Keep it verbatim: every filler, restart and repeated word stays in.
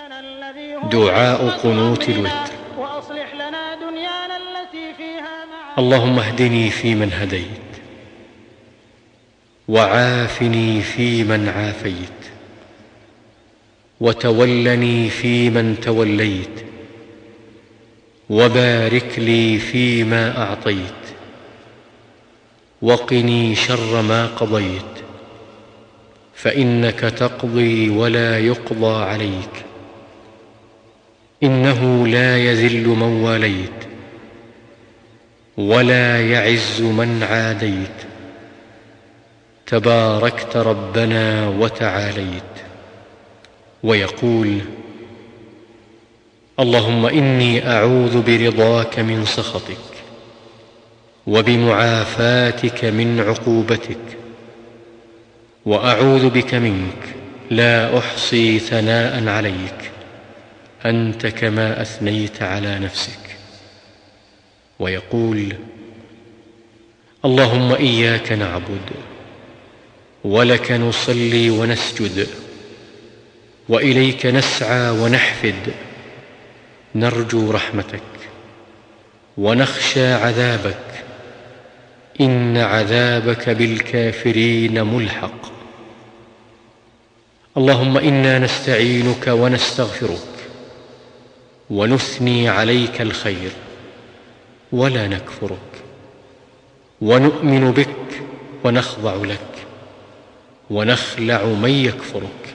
دعاء قنوت الوتر. اللهم اهدني فيمن هديت، وعافني فيمن عافيت، وتولني فيمن توليت، وبارك لي فيما أعطيت، وقني شر ما قضيت، فإنك تقضي ولا يقضى عليك، إنه لا يذل من واليت ولا يعز من عاديت، تباركت ربنا وتعاليت. ويقول: اللهم إني أعوذ برضاك من سخطك، وبمعافاتك من عقوبتك، وأعوذ بك منك لا أحصي ثناء عليك أنت كما أثنيت على نفسك. ويقول: اللهم إياك نعبد، ولك نصلي ونسجد، وإليك نسعى ونحفد، نرجو رحمتك ونخشى عذابك، إن عذابك بالكافرين ملحق. اللهم إنا نستعينك ونستغفرك، ونثني عليك الخير ولا نكفرك، ونؤمن بك ونخضع لك، ونخلع من يكفرك.